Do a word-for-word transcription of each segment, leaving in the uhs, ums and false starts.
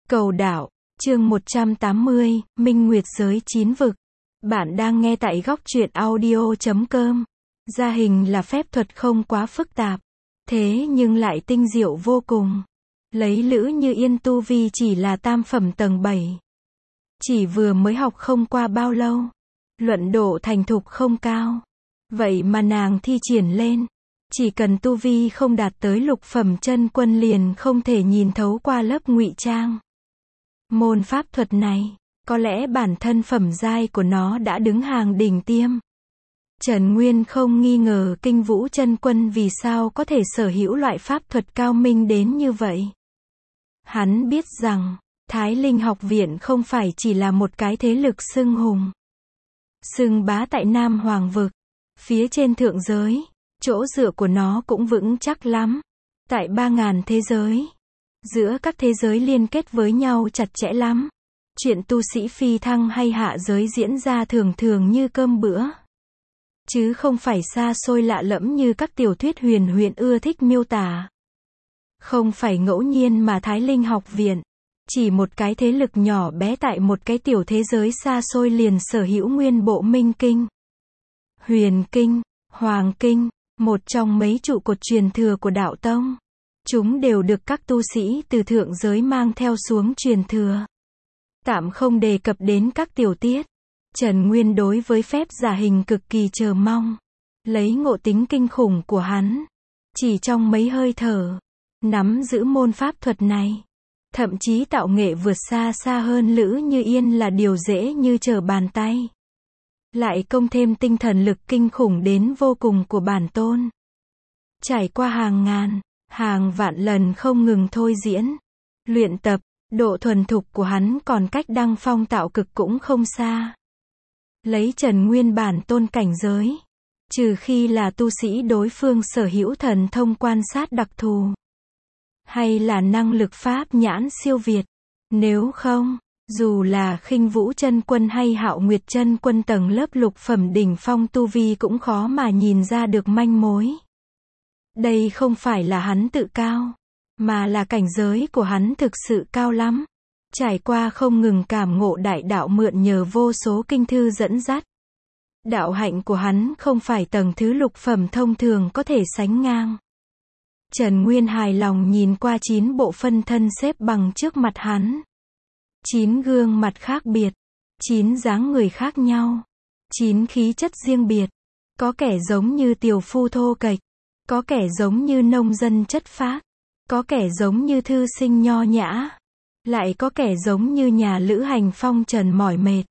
Cầu đạo, chương một trăm tám mươi, Minh Nguyệt giới chín vực. Bạn đang nghe tại góc truyện audio chấm com. Gia hình là phép thuật không quá phức tạp, thế nhưng lại tinh diệu vô cùng. Lấy Lữ Như Yên tu vi chỉ là tam phẩm tầng bảy. Chỉ vừa mới học không qua bao lâu. Luận độ thành thục không cao. Vậy mà nàng thi triển lên. Chỉ cần tu vi không đạt tới lục phẩm chân quân liền không thể nhìn thấu qua lớp ngụy trang. Môn pháp thuật này, có lẽ bản thân phẩm giai của nó đã đứng hàng đỉnh tiêm. Trần Nguyên không nghi ngờ Kinh Vũ chân quân vì sao có thể sở hữu loại pháp thuật cao minh đến như vậy. Hắn biết rằng, Thái Linh học viện không phải chỉ là một cái thế lực xưng hùng, xưng bá tại Nam Hoàng vực, phía trên thượng giới, chỗ dựa của nó cũng vững chắc lắm. Tại ba ngàn thế giới, giữa các thế giới liên kết với nhau chặt chẽ lắm. Chuyện tu sĩ phi thăng hay hạ giới diễn ra thường thường như cơm bữa, chứ không phải xa xôi lạ lẫm như các tiểu thuyết huyền huyền ưa thích miêu tả. Không phải ngẫu nhiên mà Thái Linh học viện, chỉ một cái thế lực nhỏ bé tại một cái tiểu thế giới xa xôi liền sở hữu nguyên bộ Minh Kinh, Huyền Kinh, Hoàng Kinh, một trong mấy trụ cột truyền thừa của đạo tông. Chúng đều được các tu sĩ từ thượng giới mang theo xuống truyền thừa. Tạm không đề cập đến các tiểu tiết. Trần Nguyên đối với phép giả hình cực kỳ chờ mong. Lấy ngộ tính kinh khủng của hắn, chỉ trong mấy hơi thở, nắm giữ môn pháp thuật này. Thậm chí tạo nghệ vượt xa xa hơn Lữ Như Yên là điều dễ như trở bàn tay. Lại công thêm tinh thần lực kinh khủng đến vô cùng của bản tôn. Trải qua hàng ngàn, hàng vạn lần không ngừng thôi diễn, luyện tập, độ thuần thục của hắn còn cách đăng phong tạo cực cũng không xa. Lấy Trần Nguyên bản tôn cảnh giới, trừ khi là tu sĩ đối phương sở hữu thần thông quan sát đặc thù, hay là năng lực pháp nhãn siêu việt. Nếu không, dù là Khinh Vũ chân quân hay Hạo Nguyệt chân quân tầng lớp lục phẩm đỉnh phong tu vi cũng khó mà nhìn ra được manh mối. Đây không phải là hắn tự cao, mà là cảnh giới của hắn thực sự cao lắm. Trải qua không ngừng cảm ngộ đại đạo mượn nhờ vô số kinh thư dẫn dắt. Đạo hạnh của hắn không phải tầng thứ lục phẩm thông thường có thể sánh ngang. Trần Nguyên hài lòng nhìn qua chín bộ phân thân xếp bằng trước mặt hắn. Chín gương mặt khác biệt, chín dáng người khác nhau, chín khí chất riêng biệt. Có kẻ giống như tiểu phu thô kệch, có kẻ giống như nông dân chất phác, có kẻ giống như thư sinh nho nhã, lại có kẻ giống như nhà lữ hành phong trần mỏi mệt,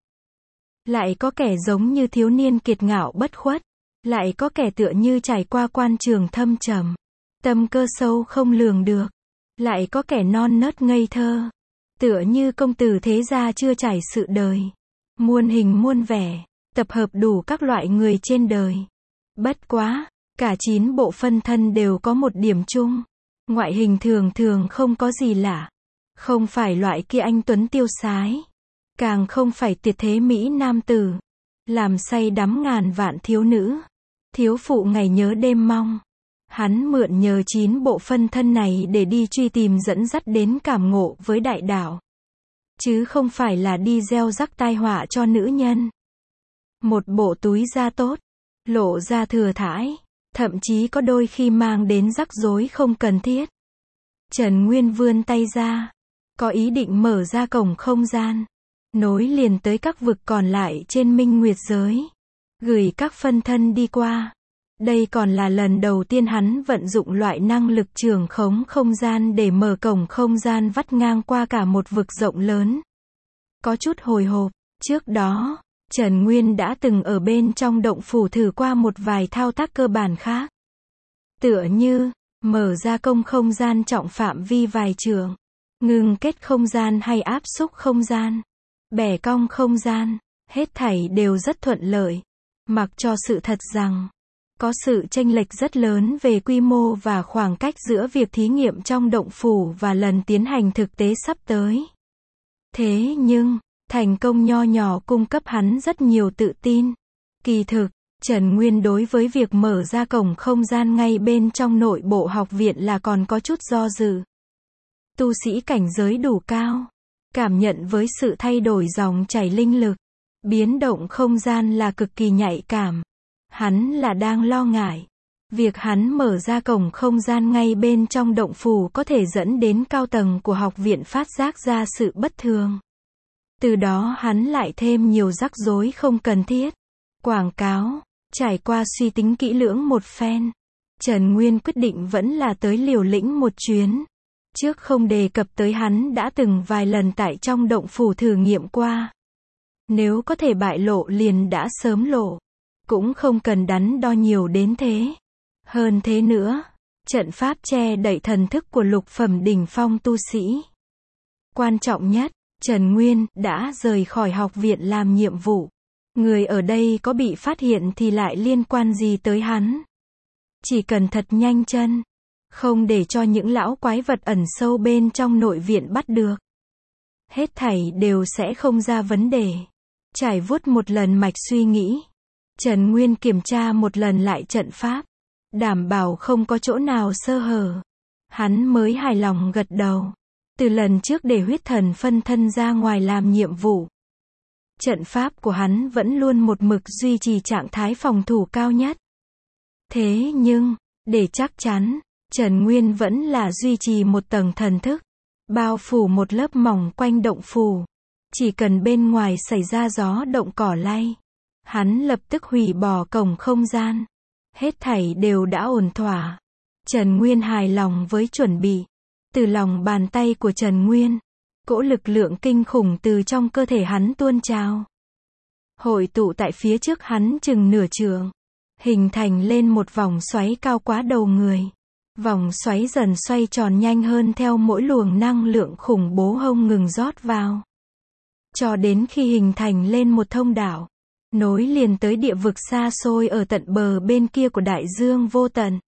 lại có kẻ giống như thiếu niên kiệt ngạo bất khuất, lại có kẻ tựa như trải qua quan trường thâm trầm, tâm cơ sâu không lường được, lại có kẻ non nớt ngây thơ, tựa như công tử thế gia chưa trải sự đời. Muôn hình muôn vẻ, tập hợp đủ các loại người trên đời. Bất quá, cả chín bộ phân thân đều có một điểm chung. Ngoại hình thường thường không có gì lạ. Không phải loại kia anh tuấn tiêu sái. Càng không phải tuyệt thế mỹ nam tử. Làm say đắm ngàn vạn thiếu nữ. Thiếu phụ ngày nhớ đêm mong. Hắn mượn nhờ chín bộ phân thân này để đi truy tìm dẫn dắt đến cảm ngộ với đại đạo. Chứ không phải là đi gieo rắc tai họa cho nữ nhân. Một bộ túi da tốt, lộ ra thừa thãi, thậm chí có đôi khi mang đến rắc rối không cần thiết. Trần Nguyên vươn tay ra, có ý định mở ra cổng không gian, nối liền tới các vực còn lại trên Minh Nguyệt giới, gửi các phân thân đi qua. Đây còn là lần đầu tiên hắn vận dụng loại năng lực trường khống không gian để mở cổng không gian vắt ngang qua cả một vực rộng lớn. Có chút hồi hộp, trước đó, Trần Nguyên đã từng ở bên trong động phủ thử qua một vài thao tác cơ bản khác. Tựa như, mở ra công không gian trọng phạm vi vài trượng, ngừng kết không gian hay áp xúc không gian, bẻ cong không gian, hết thảy đều rất thuận lợi. Mặc cho sự thật rằng, có sự chênh lệch rất lớn về quy mô và khoảng cách giữa việc thí nghiệm trong động phủ và lần tiến hành thực tế sắp tới. Thế nhưng, thành công nho nhỏ cung cấp hắn rất nhiều tự tin. Kỳ thực, Trần Nguyên đối với việc mở ra cổng không gian ngay bên trong nội bộ học viện là còn có chút do dự. Tu sĩ cảnh giới đủ cao, cảm nhận với sự thay đổi dòng chảy linh lực, biến động không gian là cực kỳ nhạy cảm. Hắn là đang lo ngại. Việc hắn mở ra cổng không gian ngay bên trong động phủ có thể dẫn đến cao tầng của học viện phát giác ra sự bất thường. Từ đó hắn lại thêm nhiều rắc rối không cần thiết. Quảng cáo. Trải qua suy tính kỹ lưỡng một phen, Trần Nguyên quyết định vẫn là tới liều lĩnh một chuyến. Trước không đề cập tới hắn đã từng vài lần tại trong động phủ thử nghiệm qua. Nếu có thể bại lộ liền đã sớm lộ. Cũng không cần đắn đo nhiều đến thế. Hơn thế nữa, trận pháp che đậy thần thức của lục phẩm đỉnh phong tu sĩ. Quan trọng nhất, Trần Nguyên đã rời khỏi học viện làm nhiệm vụ. Người ở đây có bị phát hiện thì lại liên quan gì tới hắn. Chỉ cần thật nhanh chân, không để cho những lão quái vật ẩn sâu bên trong nội viện bắt được. Hết thảy đều sẽ không ra vấn đề. Trải vuốt một lần mạch suy nghĩ, Trần Nguyên kiểm tra một lần lại trận pháp, đảm bảo không có chỗ nào sơ hở. Hắn mới hài lòng gật đầu. Từ lần trước để huyết thần phân thân ra ngoài làm nhiệm vụ, trận pháp của hắn vẫn luôn một mực duy trì trạng thái phòng thủ cao nhất. Thế nhưng, để chắc chắn, Trần Nguyên vẫn là duy trì một tầng thần thức, bao phủ một lớp mỏng quanh động phủ. Chỉ cần bên ngoài xảy ra gió động cỏ lay, hắn lập tức hủy bỏ cổng không gian. Hết thảy đều đã ổn thỏa. Trần Nguyên hài lòng với chuẩn bị. Từ lòng bàn tay của Trần Nguyên, cỗ lực lượng kinh khủng từ trong cơ thể hắn tuôn trào, hội tụ tại phía trước hắn chừng nửa trượng, hình thành lên một vòng xoáy cao quá đầu người. Vòng xoáy dần xoay tròn nhanh hơn theo mỗi luồng năng lượng khủng bố không ngừng rót vào, cho đến khi hình thành lên một thông đạo, nối liền tới địa vực xa xôi ở tận bờ bên kia của đại dương vô tận.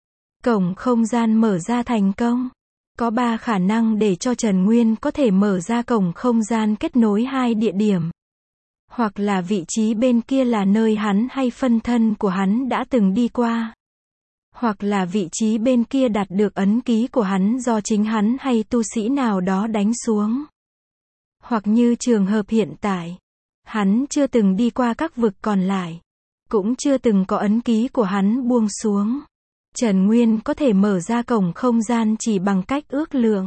Cổng không gian mở ra thành công. Có ba khả năng để cho Trần Nguyên có thể mở ra cổng không gian kết nối hai địa điểm. Hoặc là vị trí bên kia là nơi hắn hay phân thân của hắn đã từng đi qua. Hoặc là vị trí bên kia đạt được ấn ký của hắn do chính hắn hay tu sĩ nào đó đánh xuống. Hoặc như trường hợp hiện tại, hắn chưa từng đi qua các vực còn lại, cũng chưa từng có ấn ký của hắn buông xuống. Trần Nguyên có thể mở ra cổng không gian chỉ bằng cách ước lượng.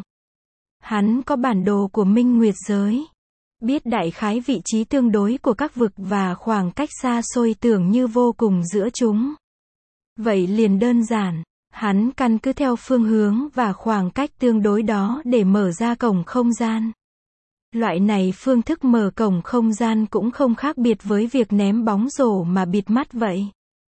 Hắn có bản đồ của Minh Nguyệt giới, biết đại khái vị trí tương đối của các vực và khoảng cách xa xôi tưởng như vô cùng giữa chúng. Vậy liền đơn giản, hắn căn cứ theo phương hướng và khoảng cách tương đối đó để mở ra cổng không gian. Loại này phương thức mở cổng không gian cũng không khác biệt với việc ném bóng rổ mà bịt mắt vậy.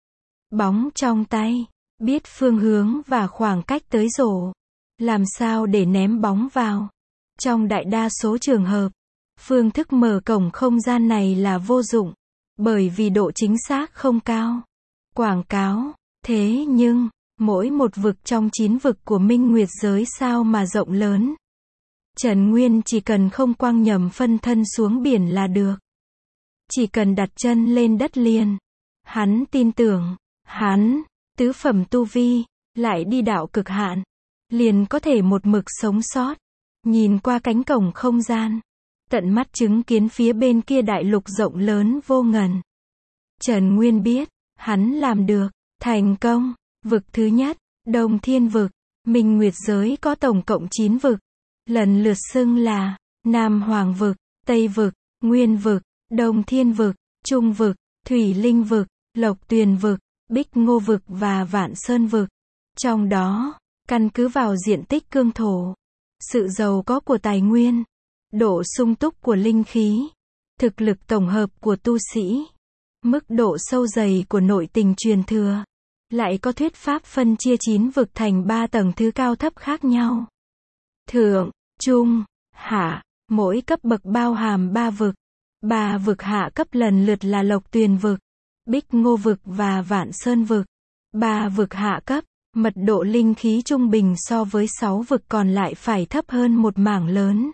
Bóng trong tay, biết phương hướng và khoảng cách tới rổ. Làm sao để ném bóng vào? Trong đại đa số trường hợp, phương thức mở cổng không gian này là vô dụng, bởi vì độ chính xác không cao. Quảng cáo. Thế nhưng, mỗi một vực trong chín vực của Minh Nguyệt giới sao mà rộng lớn. Trần Nguyên chỉ cần không quăng nhầm phân thân xuống biển là được. Chỉ cần đặt chân lên đất liền. Hắn tin tưởng, hắn, tứ phẩm tu vi, lại đi đạo cực hạn, liền có thể một mực sống sót. Nhìn qua cánh cổng không gian, tận mắt chứng kiến phía bên kia đại lục rộng lớn vô ngần. Trần Nguyên biết, hắn làm được, thành công. Vực thứ nhất, Đông Thiên vực. Minh Nguyệt giới có tổng cộng chín vực, lần lượt xưng là Nam Hoàng vực, Tây vực, Nguyên vực, Đông Thiên vực, Trung vực, Thủy Linh vực, Lộc Tuyền vực, Bích Ngô vực và Vạn Sơn vực. Trong đó, căn cứ vào diện tích cương thổ, sự giàu có của tài nguyên, độ sung túc của linh khí, thực lực tổng hợp của tu sĩ, mức độ sâu dày của nội tình truyền thừa, lại có thuyết pháp phân chia chín vực thành ba tầng thứ cao thấp khác nhau. Thượng, trung, hạ, mỗi cấp bậc bao hàm ba vực. Ba vực hạ cấp lần lượt là Lộc Tuyền vực, Bích Ngô vực và Vạn Sơn vực. Ba vực hạ cấp, mật độ linh khí trung bình so với sáu vực còn lại phải thấp hơn một mảng lớn.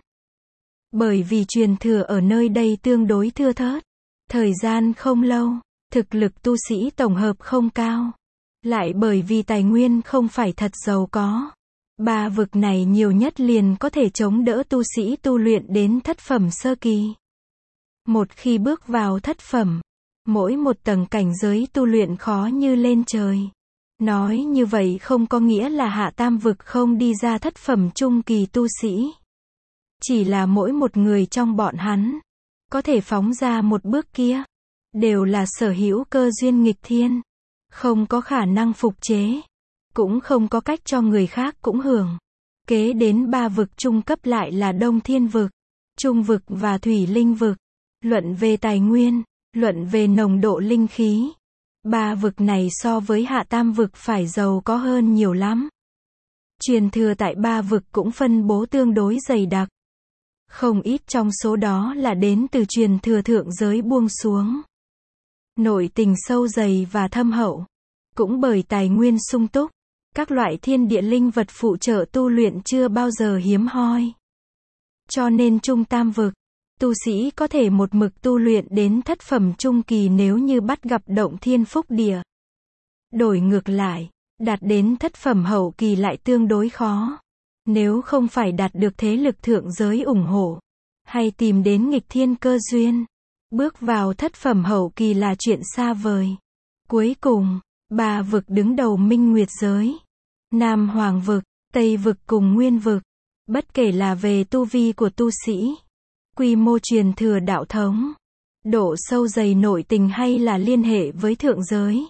Bởi vì truyền thừa ở nơi đây tương đối thưa thớt, thời gian không lâu, thực lực tu sĩ tổng hợp không cao. Lại bởi vì tài nguyên không phải thật giàu có, Ba vực này nhiều nhất liền có thể chống đỡ tu sĩ tu luyện đến thất phẩm sơ kỳ. Một khi bước vào thất phẩm, mỗi một tầng cảnh giới tu luyện khó như lên trời. Nói như vậy không có nghĩa là hạ tam vực không đi ra thất phẩm trung kỳ tu sĩ. Chỉ là mỗi một người trong bọn hắn, có thể phóng ra một bước kia, đều là sở hữu cơ duyên nghịch thiên. Không có khả năng phục chế. Cũng không có cách cho người khác cũng hưởng. Kế đến ba vực trung cấp lại là Đông Thiên vực, Trung vực và Thủy Linh vực. Luận về tài nguyên, luận về nồng độ linh khí. Ba vực này so với hạ tam vực phải giàu có hơn nhiều lắm. Truyền thừa tại ba vực cũng phân bố tương đối dày đặc. Không ít trong số đó là đến từ truyền thừa thượng giới buông xuống. Nội tình sâu dày và thâm hậu. Cũng bởi tài nguyên sung túc, các loại thiên địa linh vật phụ trợ tu luyện chưa bao giờ hiếm hoi. Cho nên trung tam vực, tu sĩ có thể một mực tu luyện đến thất phẩm trung kỳ nếu như bắt gặp động thiên phúc địa. Đổi ngược lại, đạt đến thất phẩm hậu kỳ lại tương đối khó. Nếu không phải đạt được thế lực thượng giới ủng hộ, hay tìm đến nghịch thiên cơ duyên, bước vào thất phẩm hậu kỳ là chuyện xa vời. Cuối cùng, ba vực đứng đầu Minh Nguyệt giới. Nam Hoàng vực, Tây vực cùng Nguyên vực. Bất kể là về tu vi của tu sĩ, quy mô truyền thừa đạo thống, độ sâu dày nội tình hay là liên hệ với thượng giới.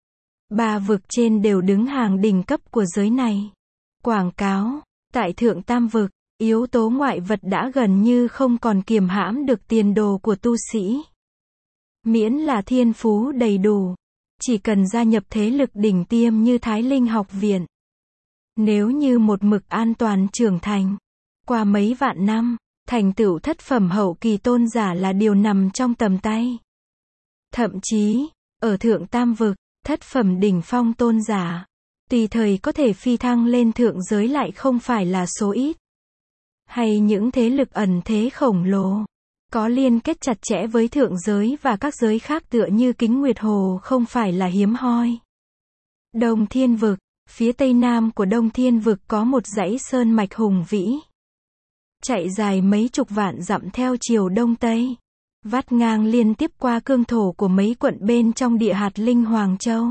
Ba vực trên đều đứng hàng đỉnh cấp của giới này. Quảng cáo, tại thượng tam vực, yếu tố ngoại vật đã gần như không còn kiềm hãm được tiền đồ của tu sĩ. Miễn là thiên phú đầy đủ, chỉ cần gia nhập thế lực đỉnh tiêm như Thái Linh học viện. Nếu như một mực an toàn trưởng thành, qua mấy vạn năm, thành tựu thất phẩm hậu kỳ tôn giả là điều nằm trong tầm tay. Thậm chí, ở thượng tam vực, thất phẩm đỉnh phong tôn giả, tùy thời có thể phi thăng lên thượng giới lại không phải là số ít. Hay những thế lực ẩn thế khổng lồ, có liên kết chặt chẽ với thượng giới và các giới khác tựa như Kính Nguyệt Hồ không phải là hiếm hoi. Đông Thiên vực, phía tây nam của Đông Thiên vực có một dãy sơn mạch hùng vĩ. Chạy dài mấy chục vạn dặm theo chiều đông tây. Vắt ngang liên tiếp qua cương thổ của mấy quận bên trong địa hạt Linh Hoàng Châu.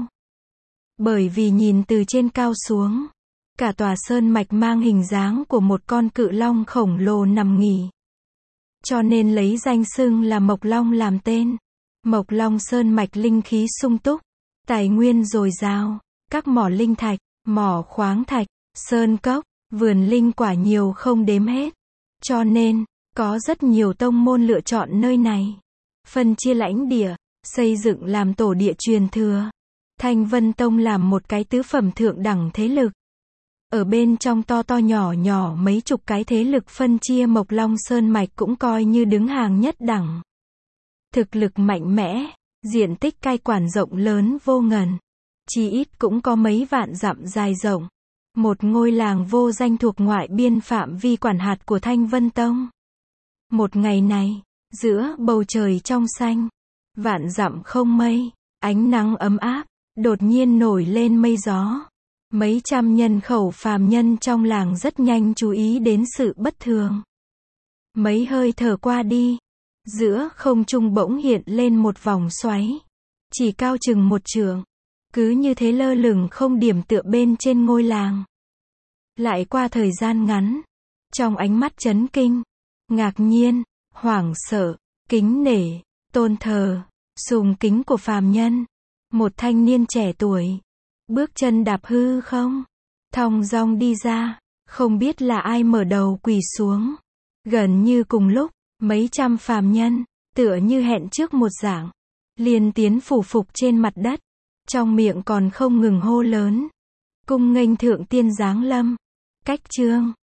Bởi vì nhìn từ trên cao xuống, cả tòa sơn mạch mang hình dáng của một con cự long khổng lồ nằm nghỉ. Cho nên lấy danh xưng là Mộc Long làm tên. Mộc Long sơn mạch linh khí sung túc, tài nguyên dồi dào, các mỏ linh thạch, mỏ khoáng thạch, sơn cốc, vườn linh quả nhiều không đếm hết. Cho nên, có rất nhiều tông môn lựa chọn nơi này. Phân chia lãnh địa, xây dựng làm tổ địa truyền thừa. Thanh Vân Tông làm một cái tứ phẩm thượng đẳng thế lực. Ở bên trong to to nhỏ nhỏ mấy chục cái thế lực phân chia Mộc Long Sơn Mạch cũng coi như đứng hàng nhất đẳng. Thực lực mạnh mẽ, diện tích cai quản rộng lớn vô ngần. Chỉ ít cũng có mấy vạn dặm dài rộng. Một ngôi làng vô danh thuộc ngoại biên phạm vi quản hạt của Thanh Vân Tông. Một ngày này, giữa bầu trời trong xanh, vạn dặm không mây, ánh nắng ấm áp, đột nhiên nổi lên mây gió. Mấy trăm nhân khẩu phàm nhân trong làng rất nhanh chú ý đến sự bất thường. Mấy hơi thở qua đi, giữa không trung bỗng hiện lên một vòng xoáy, chỉ cao chừng một trượng, cứ như thế lơ lửng không điểm tựa bên trên ngôi làng. Lại qua thời gian ngắn, trong ánh mắt chấn kinh, ngạc nhiên, hoảng sợ, kính nể, tôn thờ, sùng kính của phàm nhân, một thanh niên trẻ tuổi, bước chân đạp hư không, thong dong đi ra, không biết là ai mở đầu quỳ xuống. Gần như cùng lúc, mấy trăm phàm nhân, tựa như hẹn trước một dạng, liền tiến phủ phục trên mặt đất, trong miệng còn không ngừng hô lớn. Cung nghênh thượng tiên giáng lâm. Cách chương